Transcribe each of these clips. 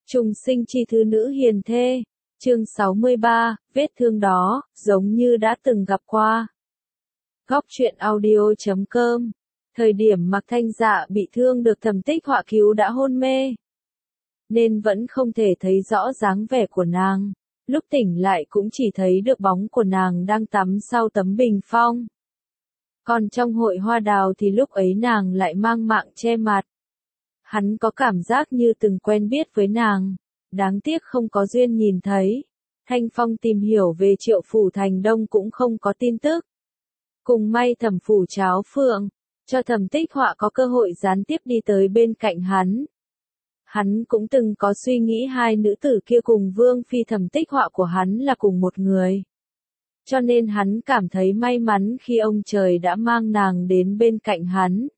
Trùng sinh chi thứ nữ hiền thê. Chương 63, vết thương đó, giống như đã từng gặp qua. Góc truyện audio.com. Thời điểm Mạc Thanh Dạ bị thương được Thẩm Tích Họa cứu đã hôn mê, nên vẫn không thể thấy rõ dáng vẻ của nàng. Lúc tỉnh lại cũng chỉ thấy được bóng của nàng đang tắm sau tấm bình phong. Còn trong hội hoa đào thì lúc ấy nàng lại mang mạng che mặt. Hắn có cảm giác như từng quen biết với nàng, đáng tiếc không có duyên nhìn thấy. Thanh Phong tìm hiểu về Triệu Phủ Thành Đông cũng không có tin tức. Cùng may Thẩm Phủ cháo phượng, cho Thẩm Tích Họa có cơ hội gián tiếp đi tới bên cạnh hắn. Hắn cũng từng có suy nghĩ hai nữ tử kia cùng Vương Phi Thẩm Tích Họa của hắn là cùng một người. Cho nên hắn cảm thấy may mắn khi ông trời đã mang nàng đến bên cạnh hắn.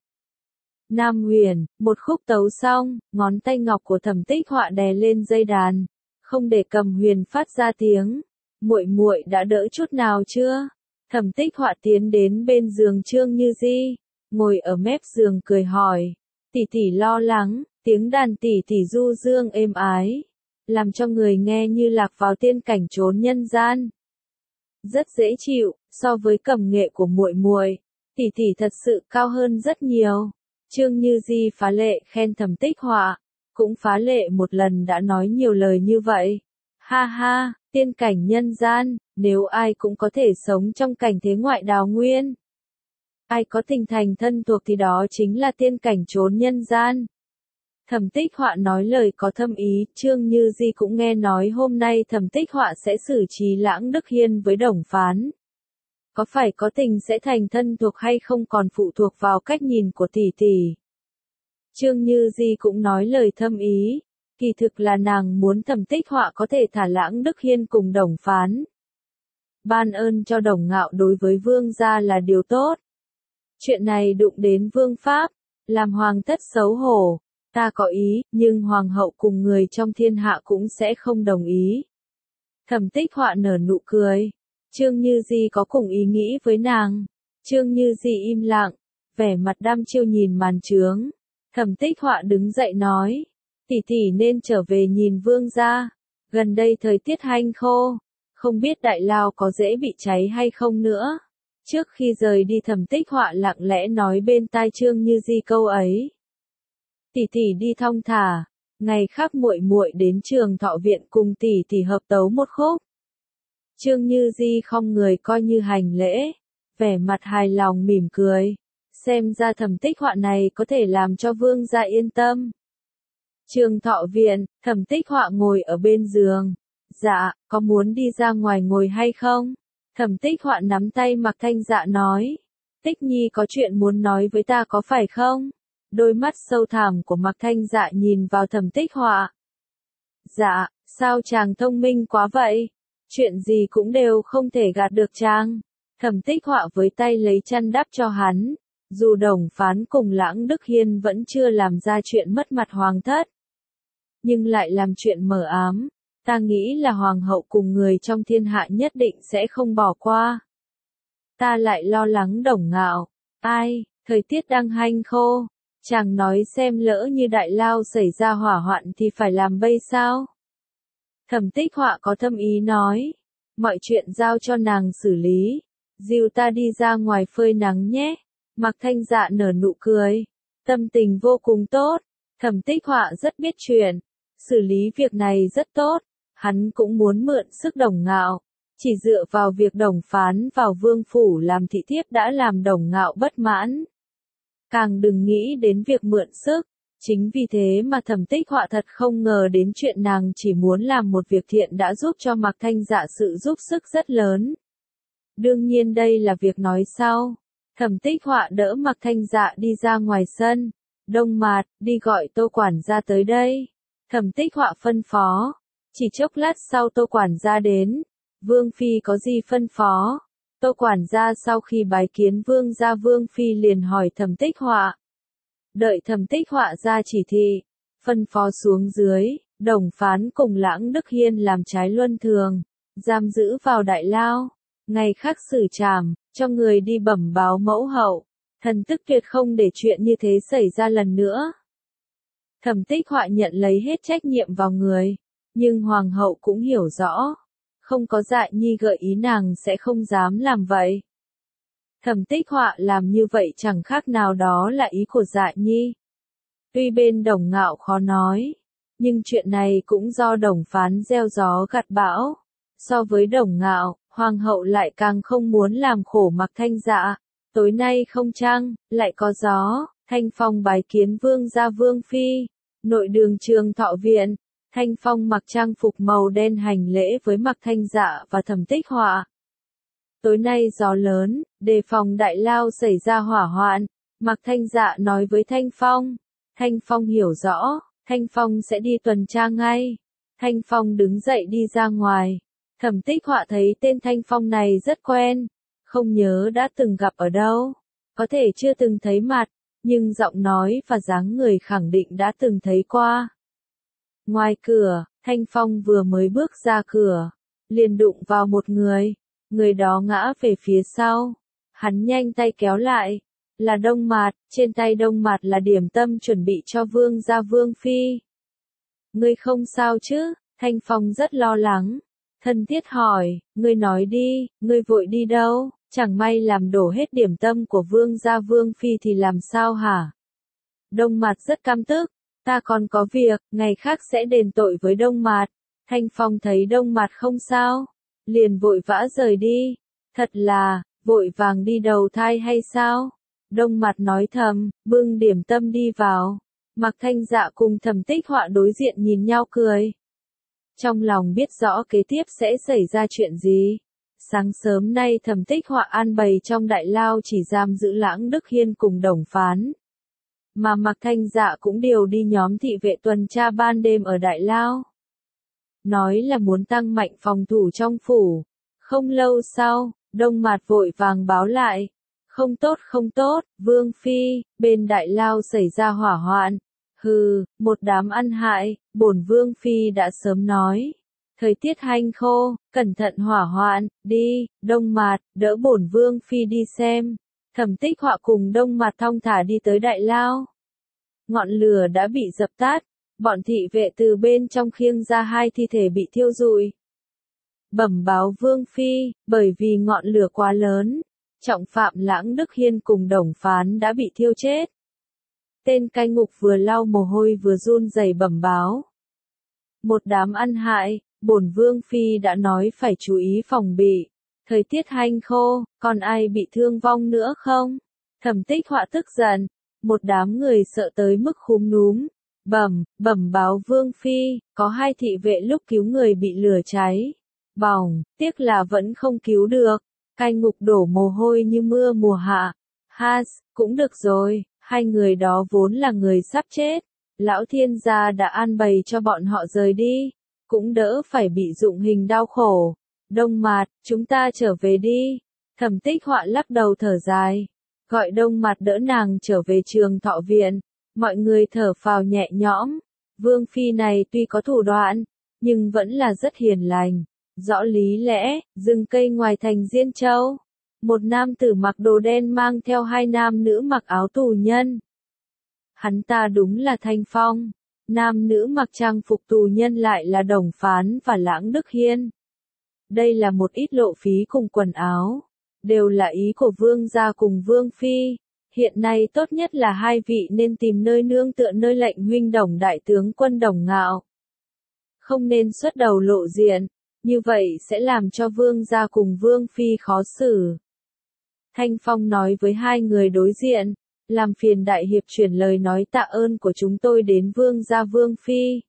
Nam Huyền, một khúc tấu xong, ngón tay ngọc của Thẩm Tích Họa đè lên dây đàn, không để Cầm Huyền phát ra tiếng. Muội muội đã đỡ chút nào chưa? Thẩm Tích Họa tiến đến bên giường Trương Như Di, ngồi ở mép giường cười hỏi. Tỷ tỷ lo lắng, tiếng đàn tỷ tỷ du dương êm ái, làm cho người nghe như lạc vào tiên cảnh chốn nhân gian. Rất dễ chịu, so với cầm nghệ của muội muội, tỷ tỷ thật sự cao hơn rất nhiều. Trương Như Di phá lệ khen Thẩm Tích Họa, cũng phá lệ một lần đã nói nhiều lời như vậy. Ha ha, tiên cảnh nhân gian, nếu ai cũng có thể sống trong cảnh thế ngoại đào nguyên, ai có tình thành thân thuộc thì đó chính là tiên cảnh chốn nhân gian. Thẩm Tích Họa nói lời có thâm ý, Trương Như Di cũng nghe nói hôm nay Thẩm Tích Họa sẽ xử trí Lãng Đức Hiên với Đồng Phán. Có phải có tình sẽ thành thân thuộc hay không còn phụ thuộc vào cách nhìn của tỷ tỷ. Trương Như Di cũng nói lời thâm ý, kỳ thực là nàng muốn Thẩm Tích Họa có thể thả Lãng Đức Hiên cùng Đồng Phán. Ban ơn cho Đồng Ngạo đối với vương gia là điều tốt. Chuyện này đụng đến vương pháp, làm hoàng thất xấu hổ. Ta có ý, nhưng hoàng hậu cùng người trong thiên hạ cũng sẽ không đồng ý. Thẩm Tích Họa nở nụ cười. Trương Như Di có cùng ý nghĩ với nàng. Trương Như Di im lặng, vẻ mặt đăm chiêu nhìn màn trướng. Thẩm Tích Họa đứng dậy nói, tỷ tỷ nên trở về nhìn vương gia. Gần đây thời tiết hanh khô, không biết đại lao có dễ bị cháy hay không nữa. Trước khi rời đi Thẩm Tích Họa lặng lẽ nói bên tai Trương Như Di câu ấy. Tỷ tỷ đi thong thả, ngày khác muội muội đến Trường Thọ viện cùng tỷ tỷ hợp tấu một khúc. Trương Như Di không người coi như hành lễ, vẻ mặt hài lòng mỉm cười, xem ra Thẩm Tích Họa này có thể làm cho vương gia yên tâm. Trường Thọ viện, Thẩm Tích Họa ngồi ở bên giường. Dạ, có muốn đi ra ngoài ngồi hay không? Thẩm Tích Họa nắm tay Mạc Thanh Dạ nói. Tích Nhi có chuyện muốn nói với ta có phải không? Đôi mắt sâu thẳm của Mạc Thanh Dạ nhìn vào Thẩm Tích Họa. Dạ, sao chàng thông minh quá vậy? Chuyện gì cũng đều không thể gạt được chàng. Thẩm Tích Họa với tay lấy chăn đắp cho hắn. Dù Đồng Phán cùng Lãng Đức Hiên vẫn chưa làm ra chuyện mất mặt hoàng thất, nhưng lại làm chuyện mờ ám. Ta nghĩ là hoàng hậu cùng người trong thiên hạ nhất định sẽ không bỏ qua. Ta lại lo lắng Đồng Ngạo. Ai, thời tiết đang hanh khô. Chàng nói xem lỡ như đại lao xảy ra hỏa hoạn thì phải làm bây sao? Thẩm Tích Họa có thâm ý nói. Mọi chuyện giao cho nàng xử lý. Dìu ta đi ra ngoài phơi nắng nhé. Mạc Thanh Dạ nở nụ cười. Tâm tình vô cùng tốt. Thẩm Tích Họa rất biết chuyện. Xử lý việc này rất tốt. Hắn cũng muốn mượn sức Đồng Ngạo. Chỉ dựa vào việc Đồng Phán vào vương phủ làm thị thiếp đã làm Đồng Ngạo bất mãn. Càng đừng nghĩ đến việc mượn sức. Chính vì thế mà Thẩm Tích Họa thật không ngờ đến chuyện nàng chỉ muốn làm một việc thiện đã giúp cho Mạc Thanh Dạ sự giúp sức rất lớn. Đương nhiên đây là việc nói sau. Thẩm Tích Họa đỡ Mạc Thanh Dạ đi ra ngoài sân. Đông Mạt, đi gọi Tô quản gia tới đây. Thẩm Tích Họa phân phó. Chỉ chốc lát sau Tô quản gia đến. Vương Phi có gì phân phó? Tô quản gia sau khi bái kiến vương gia Vương Phi liền hỏi Thẩm Tích Họa. Đợi Thẩm Tích Họa ra chỉ thị, phân phó xuống dưới, Đồng Phán cùng Lãng Đức Hiên làm trái luân thường, giam giữ vào đại lao, ngày khác xử trảm, cho người đi bẩm báo mẫu hậu, thần tức tuyệt không để chuyện như thế xảy ra lần nữa. Thẩm Tích Họa nhận lấy hết trách nhiệm vào người, nhưng hoàng hậu cũng hiểu rõ, không có Dạ Nhi gợi ý nàng sẽ không dám làm vậy. Thẩm Tích Họa làm như vậy chẳng khác nào đó là ý của Dạ Nhi. Tuy bên Đồng Ngạo khó nói, nhưng chuyện này cũng do Đồng Phán gieo gió gặt bão. So với Đồng Ngạo, hoàng hậu lại càng không muốn làm khổ Mạc Thanh Dạ. Tối nay không trăng, lại có gió, Thanh Phong bái kiến vương gia vương phi. Nội đường Trường Thọ viện, Thanh Phong mặc trang phục màu đen hành lễ với Mạc Thanh Dạ và Thẩm Tích Họa. Tối nay gió lớn, đề phòng đại lao xảy ra hỏa hoạn, Mạc Thanh Dạ nói với Thanh Phong. Thanh Phong hiểu rõ, Thanh Phong sẽ đi tuần tra ngay. Thanh Phong đứng dậy đi ra ngoài. Thẩm Tích Họa thấy tên Thanh Phong này rất quen, không nhớ đã từng gặp ở đâu. Có thể chưa từng thấy mặt, nhưng giọng nói và dáng người khẳng định đã từng thấy qua. Ngoài cửa, Thanh Phong vừa mới bước ra cửa, liền đụng vào một người đó ngã về phía sau. Hắn nhanh tay kéo lại, là Đông Mạt, trên tay Đông Mạt là điểm tâm chuẩn bị cho vương gia vương phi. Ngươi không sao chứ? Thanh Phong rất lo lắng, thân thiết hỏi, ngươi nói đi, ngươi vội đi đâu, chẳng may làm đổ hết điểm tâm của vương gia vương phi thì làm sao hả? Đông Mạt rất căm tức, ta còn có việc, ngày khác sẽ đền tội với Đông Mạt. Thanh Phong thấy Đông Mạt không sao, liền vội vã rời đi, thật là, vội vàng đi đầu thai hay sao? Đông Mạt nói thầm, bưng điểm tâm đi vào. Mạc Thanh Dạ cùng Thẩm Tích Họa đối diện nhìn nhau cười. Trong lòng biết rõ kế tiếp sẽ xảy ra chuyện gì. Sáng sớm nay Thẩm Tích Họa an bày trong đại lao chỉ giam giữ Lãng Đức Hiên cùng Đồng Phán. Mà Mạc Thanh Dạ cũng điều đi nhóm thị vệ tuần tra ban đêm ở đại lao. Nói là muốn tăng mạnh phòng thủ trong phủ. Không lâu sau, Đông Mạt vội vàng báo lại. Không tốt, vương phi, bên đại lao xảy ra hỏa hoạn. Hừ, một đám ăn hại, bổn vương phi đã sớm nói. Thời tiết hanh khô, cẩn thận hỏa hoạn, đi, Đông Mạt, đỡ bổn vương phi đi xem. Thẩm Tích Họa cùng Đông Mạt thong thả đi tới đại lao. Ngọn lửa đã bị dập tắt, bọn thị vệ từ bên trong khiêng ra 2 thi thể bị thiêu rụi. Bẩm báo vương phi, bởi vì ngọn lửa quá lớn, trọng phạm Lãng Đức Hiên cùng Đồng Phán đã bị thiêu chết. Tên cai ngục vừa lau mồ hôi vừa run rẩy bẩm báo. Một đám ăn hại, bổn vương phi đã nói phải chú ý phòng bị. Thời tiết hanh khô, còn ai bị thương vong nữa không? Thẩm Tích Họa tức giận, một đám người sợ tới mức khúm núm. Bẩm báo vương phi, có 2 thị vệ lúc cứu người bị lửa cháy. Bỏng, tiếc là vẫn không cứu được. Cai ngục đổ mồ hôi như mưa mùa hạ. Cũng được rồi, 2 người đó vốn là người sắp chết. Lão thiên gia đã an bày cho bọn họ rời đi. Cũng đỡ phải bị dụng hình đau khổ. Đông Mạt, chúng ta trở về đi. Thẩm Tích Họa lắc đầu thở dài. Gọi Đông Mạt đỡ nàng trở về Trường Thọ viện. Mọi người thở phào nhẹ nhõm. Vương phi này tuy có thủ đoạn, nhưng vẫn là rất hiền lành. Rõ lý lẽ, rừng cây ngoài thành Diên Châu. Một nam tử mặc đồ đen mang theo 2 nam nữ mặc áo tù nhân. Hắn ta đúng là Thanh Phong. Nam nữ mặc trang phục tù nhân lại là Đồng Phán và Lãng Đức Hiên. Đây là một ít lộ phí cùng quần áo. Đều là ý của vương gia cùng vương phi. Hiện nay tốt nhất là 2 vị nên tìm nơi nương tựa nơi lệnh huynh Đồng đại tướng quân Đồng Ngạo. Không nên xuất đầu lộ diện. Như vậy sẽ làm cho vương gia cùng vương phi khó xử. Thanh Phong nói với 2 người đối diện, làm phiền đại hiệp chuyển lời nói tạ ơn của chúng tôi đến vương gia vương phi.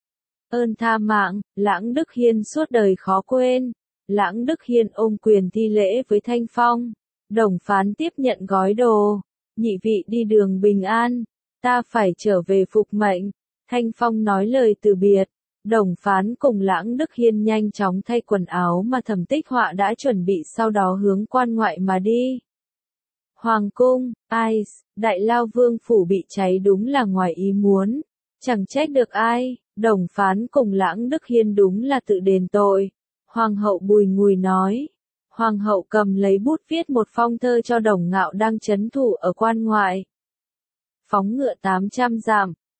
Ơn tha mạng, Lãng Đức Hiên suốt đời khó quên. Lãng Đức Hiên ôm quyền thi lễ với Thanh Phong. Đồng Phán tiếp nhận gói đồ. Nhị vị đi đường bình an, ta phải trở về phục mệnh. Thanh Phong nói lời từ biệt. Đồng Phán cùng Lãng Đức Hiên nhanh chóng thay quần áo mà Thẩm Tích Họa đã chuẩn bị, sau đó hướng quan ngoại mà đi. Hoàng cung, đại lao vương phủ bị cháy đúng là ngoài ý muốn. Chẳng trách được ai, Đồng Phán cùng Lãng Đức Hiên đúng là tự đền tội. Hoàng hậu bùi ngùi nói. Hoàng hậu cầm lấy bút viết một phong thơ cho Đồng Ngạo đang trấn thủ ở quan ngoại. Phóng ngựa 800 dặm,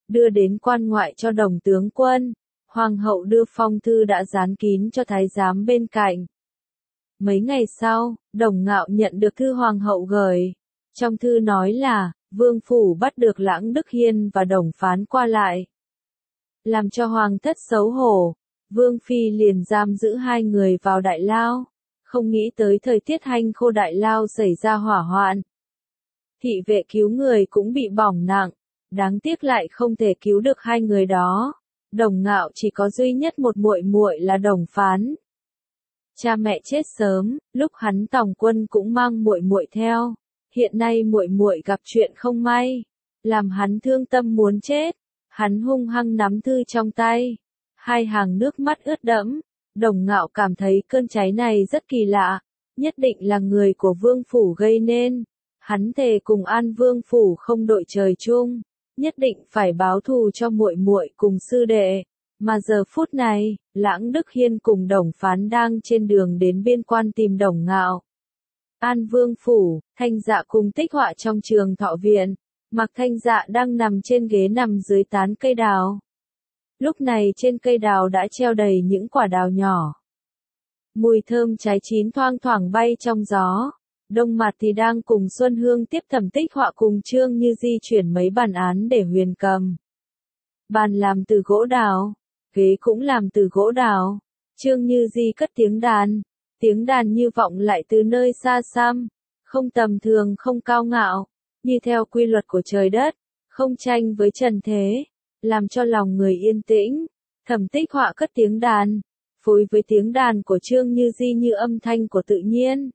đưa đến quan ngoại cho Đồng tướng quân. Hoàng hậu đưa phong thư đã dán kín cho thái giám bên cạnh. Mấy ngày sau, Đồng Ngạo nhận được thư hoàng hậu gửi. Trong thư nói là, vương phủ bắt được Lãng Đức Hiên và Đồng Phán qua lại. Làm cho hoàng thất xấu hổ, vương phi liền giam giữ hai người vào đại lao. Không nghĩ tới thời tiết hanh khô đại lao xảy ra hỏa hoạn. Thị vệ cứu người cũng bị bỏng nặng, đáng tiếc lại không thể cứu được hai người đó. Đồng Ngạo chỉ có duy nhất một muội muội là Đồng Phán. Cha mẹ chết sớm, lúc hắn tòng quân cũng mang muội muội theo. Hiện nay muội muội gặp chuyện không may, làm hắn thương tâm muốn chết. Hắn hung hăng nắm thư trong tay, hai hàng nước mắt ướt đẫm. Đồng Ngạo cảm thấy cơn cháy này rất kỳ lạ, nhất định là người của vương phủ gây nên. Hắn thề cùng An vương phủ không đội trời chung, nhất định phải báo thù cho muội muội cùng sư đệ. Mà giờ phút này, Lãng Đức Hiên cùng Đồng Phán đang trên đường đến biên quan tìm Đồng Ngạo. An vương phủ, Thanh Dạ cùng Tích Họa trong trường thọ viện. Mạc Thanh Dạ đang nằm trên ghế nằm dưới tán cây đào. Lúc này trên cây đào đã treo đầy những quả đào nhỏ. Mùi thơm trái chín thoang thoảng bay trong gió. Đông Mạt thì đang cùng Xuân Hương tiếp Thẩm Tích Họa cùng Trương Như Di chuyển mấy bàn án để huyền cầm. Bàn làm từ gỗ đào, ghế cũng làm từ gỗ đào. Trương Như Di cất tiếng đàn như vọng lại từ nơi xa xăm, không tầm thường không cao ngạo, như theo quy luật của trời đất, không tranh với trần thế, làm cho lòng người yên tĩnh. Thẩm Tích Họa cất tiếng đàn, phối với tiếng đàn của Trương Như Di như âm thanh của tự nhiên.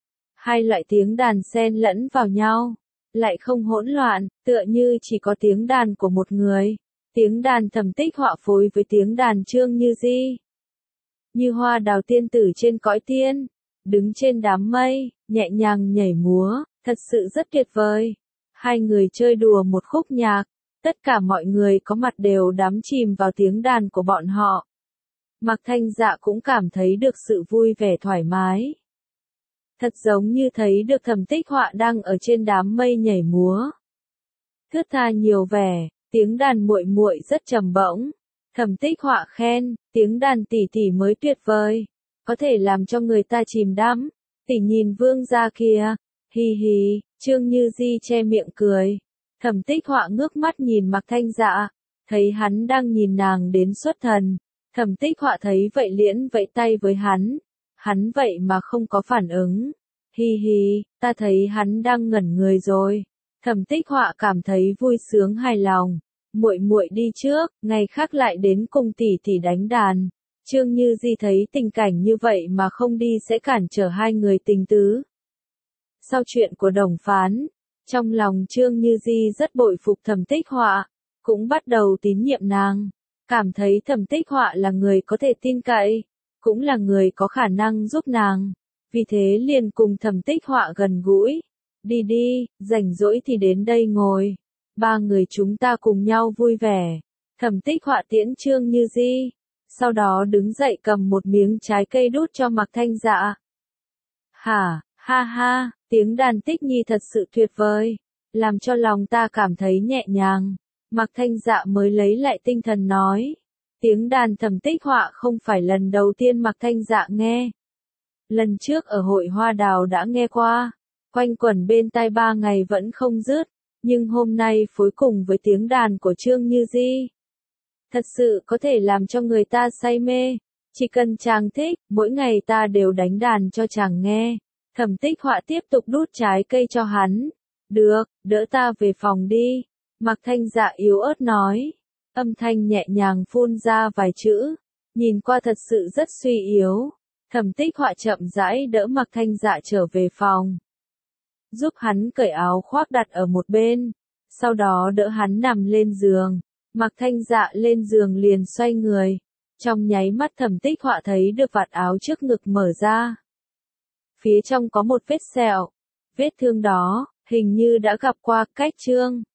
Hai loại tiếng đàn xen lẫn vào nhau, lại không hỗn loạn, tựa như chỉ có tiếng đàn của một người. Tiếng đàn Thẩm Tích Họa phối với tiếng đàn Trương Như Di. Như hoa đào tiên tử trên cõi tiên, đứng trên đám mây, nhẹ nhàng nhảy múa, thật sự rất tuyệt vời. Hai người chơi đùa một khúc nhạc, tất cả mọi người có mặt đều đắm chìm vào tiếng đàn của bọn họ. Mạc Thanh Dạ cũng cảm thấy được sự vui vẻ thoải mái. Thật giống như thấy được Thẩm Tích Họa đang ở trên đám mây nhảy múa. Thướt tha nhiều vẻ, tiếng đàn muội muội rất trầm bổng. Thẩm Tích Họa khen, tiếng đàn tỷ tỷ mới tuyệt vời, có thể làm cho người ta chìm đắm. Tỷ nhìn vương gia kìa, hi hi. Trương Như Di che miệng cười. Thẩm Tích Họa ngước mắt nhìn Mạc Thanh Dạ, thấy hắn đang nhìn nàng đến xuất thần. Thẩm Tích Họa thấy vậy liễn vẫy tay với hắn vậy mà không có phản ứng. Hi hi, ta thấy hắn đang ngẩn người rồi. Thẩm Tích Họa cảm thấy vui sướng hài lòng. Muội muội đi trước, ngày khác lại đến cùng tỷ tỷ đánh đàn. Trương Như Di thấy tình cảnh như vậy mà không đi sẽ cản trở hai người tình tứ. Sau chuyện của Đồng Phán, trong lòng Trương Như Di rất bội phục Thẩm Tích Họa, cũng bắt đầu tín nhiệm nàng, cảm thấy Thẩm Tích Họa là người có thể tin cậy, cũng là người có khả năng giúp nàng, vì thế liền cùng Thẩm Tích Họa gần gũi. Đi đi, rảnh rỗi thì đến đây ngồi, ba người chúng ta cùng nhau vui vẻ. Thẩm Tích Họa tiễn Trương Như Di, sau đó đứng dậy cầm một miếng trái cây đút cho Mạc Thanh Dạ. Hả, ha ha, tiếng đàn Tích Nhi thật sự tuyệt vời, làm cho lòng ta cảm thấy nhẹ nhàng. Mạc Thanh Dạ mới lấy lại tinh thần nói. Tiếng đàn Thẩm Tích Họa không phải lần đầu tiên Mạc Thanh Dạ nghe. Lần trước ở hội hoa đào đã nghe qua, quanh quẩn bên tai 3 ngày vẫn không dứt, nhưng hôm nay phối cùng với tiếng đàn của Trương Như Di. Thật sự có thể làm cho người ta say mê, chỉ cần chàng thích, mỗi ngày ta đều đánh đàn cho chàng nghe. Thẩm Tích Họa tiếp tục đút trái cây cho hắn. Được, đỡ ta về phòng đi. Mạc Thanh Dạ yếu ớt nói. Âm thanh nhẹ nhàng phun ra vài chữ, nhìn qua thật sự rất suy yếu. Thẩm Tích Họa chậm rãi đỡ Mạc Thanh Dạ trở về phòng, giúp hắn cởi áo khoác đặt ở một bên, sau đó đỡ hắn nằm lên giường. Mạc Thanh Dạ lên giường liền xoay người, trong nháy mắt Thẩm Tích Họa thấy được vạt áo trước ngực mở ra. Phía trong có một vết sẹo, vết thương đó, hình như đã gặp qua cách Trương